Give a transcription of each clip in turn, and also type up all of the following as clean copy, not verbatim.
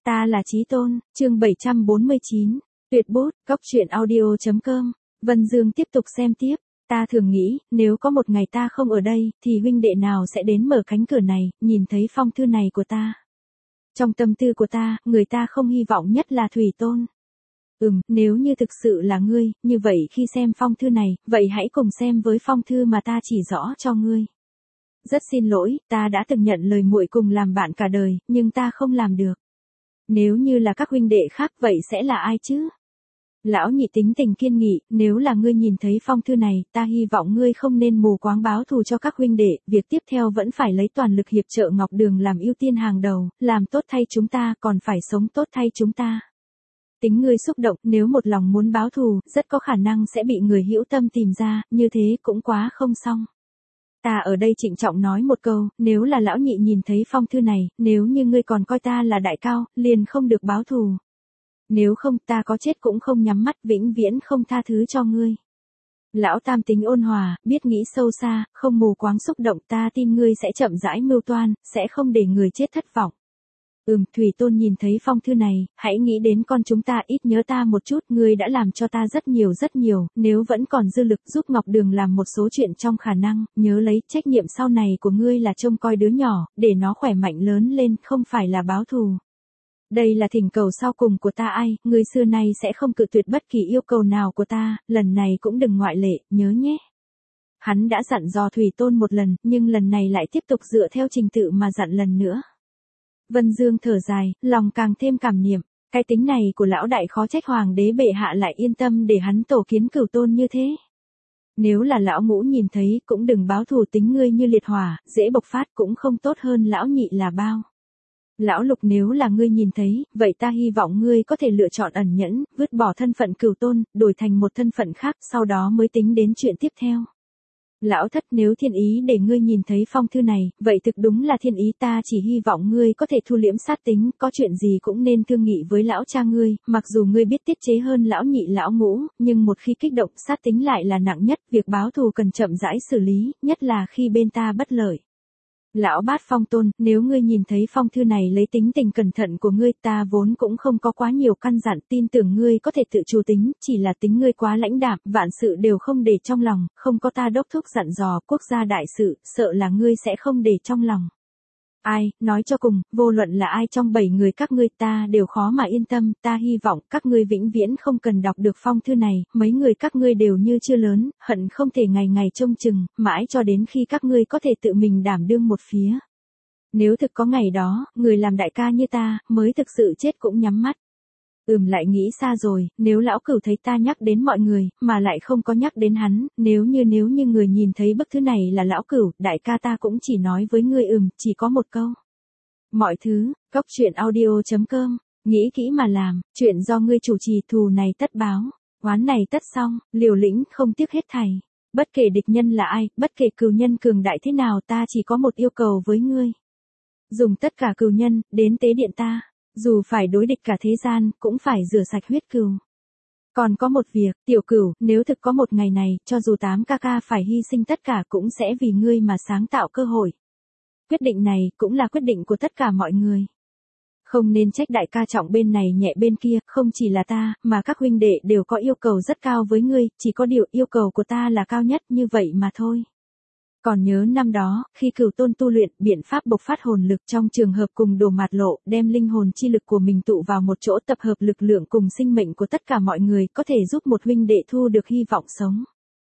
Ta là Chí Tôn, chương 749, tuyệt bút, cóc truyện audio.com. Vân Dương tiếp tục xem tiếp. Ta thường nghĩ, nếu có một ngày ta không ở đây, thì huynh đệ nào sẽ đến mở cánh cửa này, nhìn thấy phong thư này của ta. Trong tâm tư của ta, người ta không hy vọng nhất là Thủy Tôn. Nếu như thực sự là ngươi, như vậy khi xem phong thư này, vậy hãy cùng xem với phong thư mà ta chỉ rõ cho ngươi. Rất xin lỗi, ta đã từng nhận lời muội cùng làm bạn cả đời, nhưng ta không làm được. Nếu như là các huynh đệ khác vậy sẽ là ai chứ? Lão Nhị tính tình kiên nghị, nếu là ngươi nhìn thấy phong thư này, ta hy vọng ngươi không nên mù quáng báo thù cho các huynh đệ, việc tiếp theo vẫn phải lấy toàn lực hiệp trợ Ngọc Đường làm ưu tiên hàng đầu, làm tốt thay chúng ta, còn phải sống tốt thay chúng ta. Tính ngươi xúc động, nếu một lòng muốn báo thù, rất có khả năng sẽ bị người hữu tâm tìm ra, như thế cũng quá không xong. Ta ở đây trịnh trọng nói một câu, nếu là Lão Nhị nhìn thấy phong thư này, nếu như ngươi còn coi ta là đại cao, liền không được báo thù. Nếu không ta có chết cũng không nhắm mắt, vĩnh viễn không tha thứ cho ngươi. Lão Tam tính ôn hòa, biết nghĩ sâu xa, không mù quáng xúc động, ta tin ngươi sẽ chậm rãi mưu toan, sẽ không để người chết thất vọng. Thủy Tôn nhìn thấy phong thư này, hãy nghĩ đến con chúng ta, ít nhớ ta một chút, ngươi đã làm cho ta rất nhiều, nếu vẫn còn dư lực giúp Ngọc Đường làm một số chuyện trong khả năng, nhớ lấy trách nhiệm sau này của ngươi là trông coi đứa nhỏ, để nó khỏe mạnh lớn lên, không phải là báo thù. Đây là thỉnh cầu sau cùng của ta ai, ngươi xưa nay sẽ không cự tuyệt bất kỳ yêu cầu nào của ta, lần này cũng đừng ngoại lệ, nhớ nhé. Hắn đã dặn dò Thủy Tôn một lần, nhưng lần này lại tiếp tục dựa theo trình tự mà dặn lần nữa. Vân Dương thở dài, lòng càng thêm cảm niệm, cái tính này của lão đại khó trách hoàng đế bệ hạ lại yên tâm để hắn tổ kiến Cửu Tôn như thế. Nếu là lão Ngũ nhìn thấy, cũng đừng báo thù, tính ngươi như liệt hỏa, dễ bộc phát, cũng không tốt hơn lão Nhị là bao. Lão Lục, nếu là ngươi nhìn thấy, vậy ta hy vọng ngươi có thể lựa chọn ẩn nhẫn, vứt bỏ thân phận Cửu Tôn, đổi thành một thân phận khác, sau đó mới tính đến chuyện tiếp theo. Lão Thất, nếu thiên ý để ngươi nhìn thấy phong thư này, vậy thực đúng là thiên ý, ta chỉ hy vọng ngươi có thể thu liễm sát tính, có chuyện gì cũng nên thương nghị với lão cha ngươi, mặc dù ngươi biết tiết chế hơn lão Nhị lão Ngũ, nhưng một khi kích động sát tính lại là nặng nhất, việc báo thù cần chậm rãi xử lý, nhất là khi bên ta bất lợi. Lão Bát Phong Tôn, nếu ngươi nhìn thấy phong thư này lấy tính tình cẩn thận của ngươi, ta vốn cũng không có quá nhiều căn dặn, tin tưởng ngươi có thể tự chủ tính, chỉ là tính ngươi quá lãnh đạm, vạn sự đều không để trong lòng, không có ta đốc thúc dặn dò quốc gia đại sự, sợ là ngươi sẽ không để trong lòng. Ai, nói cho cùng, vô luận là ai trong 7 người các ngươi ta đều khó mà yên tâm, ta hy vọng các ngươi vĩnh viễn không cần đọc được phong thư này, mấy người các ngươi đều như chưa lớn, hận không thể ngày ngày trông chừng, mãi cho đến khi các ngươi có thể tự mình đảm đương một phía. Nếu thực có ngày đó, người làm đại ca như ta, mới thực sự chết cũng nhắm mắt. Lại nghĩ xa rồi, nếu lão Cửu thấy ta nhắc đến mọi người, mà lại không có nhắc đến hắn, nếu như người nhìn thấy bức thư này là lão Cửu, đại ca ta cũng chỉ nói với ngươi chỉ có một câu. Mọi thứ, cóc truyện audio.com, nghĩ kỹ mà làm, chuyện do ngươi chủ trì, thù này tất báo, oán này tất xong, liều lĩnh không tiếc hết thảy. Bất kể địch nhân là ai, bất kể cừu nhân cường đại thế nào, ta chỉ có một yêu cầu với ngươi. Dùng tất cả cừu nhân, đến tế điện ta. Dù phải đối địch cả thế gian, cũng phải rửa sạch huyết cừu. Còn có một việc, Tiểu Cửu, nếu thực có một ngày này, cho dù 8 ca phải hy sinh tất cả cũng sẽ vì ngươi mà sáng tạo cơ hội. Quyết định này, cũng là quyết định của tất cả mọi người. Không nên trách đại ca trọng bên này nhẹ bên kia, không chỉ là ta, mà các huynh đệ đều có yêu cầu rất cao với ngươi, chỉ có điều yêu cầu của ta là cao nhất như vậy mà thôi. Còn nhớ năm đó, khi Cửu Tôn tu luyện biện pháp bộc phát hồn lực trong trường hợp cùng Đồ Mạt Lộ, đem linh hồn chi lực của mình tụ vào một chỗ, tập hợp lực lượng cùng sinh mệnh của tất cả mọi người, có thể giúp một huynh đệ thu được hy vọng sống.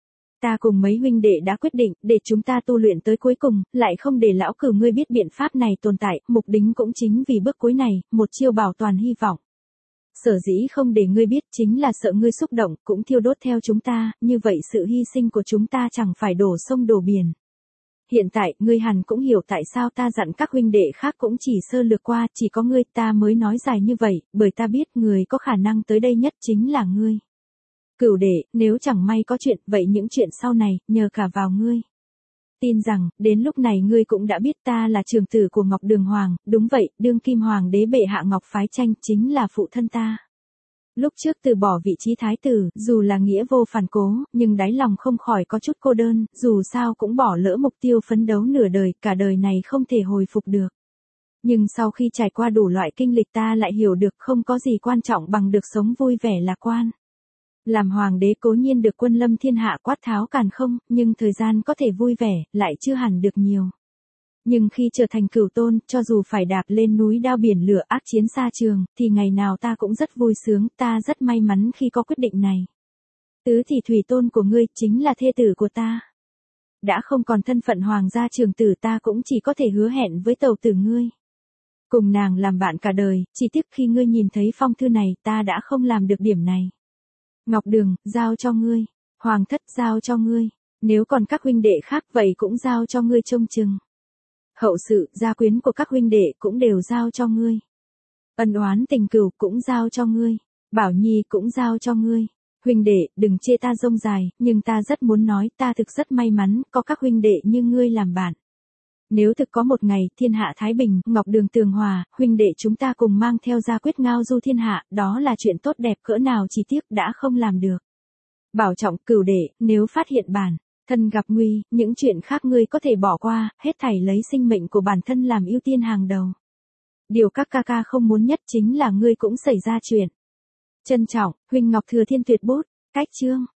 Ta cùng mấy huynh đệ đã quyết định, để chúng ta tu luyện tới cuối cùng, lại không để lão Cửu ngươi biết biện pháp này tồn tại, mục đích cũng chính vì bước cuối này, một chiêu bảo toàn hy vọng. Sở dĩ không để ngươi biết chính là sợ ngươi xúc động, cũng thiêu đốt theo chúng ta, như vậy sự hy sinh của chúng ta chẳng phải đổ sông đổ biển. Hiện tại, ngươi hẳn cũng hiểu tại sao ta dặn các huynh đệ khác cũng chỉ sơ lược qua, chỉ có ngươi ta mới nói dài như vậy, bởi ta biết người có khả năng tới đây nhất chính là ngươi. Cửu đệ, nếu chẳng may có chuyện, vậy những chuyện sau này, nhờ cả vào ngươi. Tin rằng, đến lúc này ngươi cũng đã biết ta là trưởng tử của Ngọc Đường Hoàng, đúng vậy, đương kim hoàng đế bệ hạ Ngọc Phái Tranh chính là phụ thân ta. Lúc trước từ bỏ vị trí thái tử, dù là nghĩa vô phản cố, nhưng đáy lòng không khỏi có chút cô đơn, dù sao cũng bỏ lỡ mục tiêu phấn đấu nửa đời, cả đời này không thể hồi phục được. Nhưng sau khi trải qua đủ loại kinh lịch ta lại hiểu được không có gì quan trọng bằng được sống vui vẻ lạc quan. Làm hoàng đế cố nhiên được quân lâm thiên hạ quát tháo càn không, nhưng thời gian có thể vui vẻ, lại chưa hẳn được nhiều. Nhưng khi trở thành cửu tôn, cho dù phải đạp lên núi đao biển lửa ác chiến xa trường, thì ngày nào ta cũng rất vui sướng, ta rất may mắn khi có quyết định này. Tứ thì thủy tôn của ngươi chính là thê tử của ta. Đã không còn thân phận hoàng gia trường tử, ta cũng chỉ có thể hứa hẹn với tẩu tử ngươi. Cùng nàng làm bạn cả đời, chỉ tiếc khi ngươi nhìn thấy phong thư này ta đã không làm được điểm này. Ngọc Đường, giao cho ngươi. Hoàng thất, giao cho ngươi. Nếu còn các huynh đệ khác vậy cũng giao cho ngươi trông chừng. Hậu sự, gia quyến của các huynh đệ cũng đều giao cho ngươi. Ân oán tình cừu cũng giao cho ngươi. Bảo Nhi cũng giao cho ngươi. Huynh đệ, đừng chê ta rông dài, nhưng ta rất muốn nói, ta thực rất may mắn, có các huynh đệ như ngươi làm bạn. Nếu thực có một ngày, thiên hạ thái bình, Ngọc Đường tường hòa, huynh đệ chúng ta cùng mang theo gia quyết ngao du thiên hạ, đó là chuyện tốt đẹp cỡ nào, chỉ tiếc đã không làm được. Bảo trọng cửu đệ, nếu phát hiện bản thân gặp nguy, những chuyện khác ngươi có thể bỏ qua, hết thảy lấy sinh mệnh của bản thân làm ưu tiên hàng đầu. Điều các ca ca không muốn nhất chính là ngươi cũng xảy ra chuyện. Trân trọng, huynh Ngọc Thừa Thiên tuyệt bút, cách chương.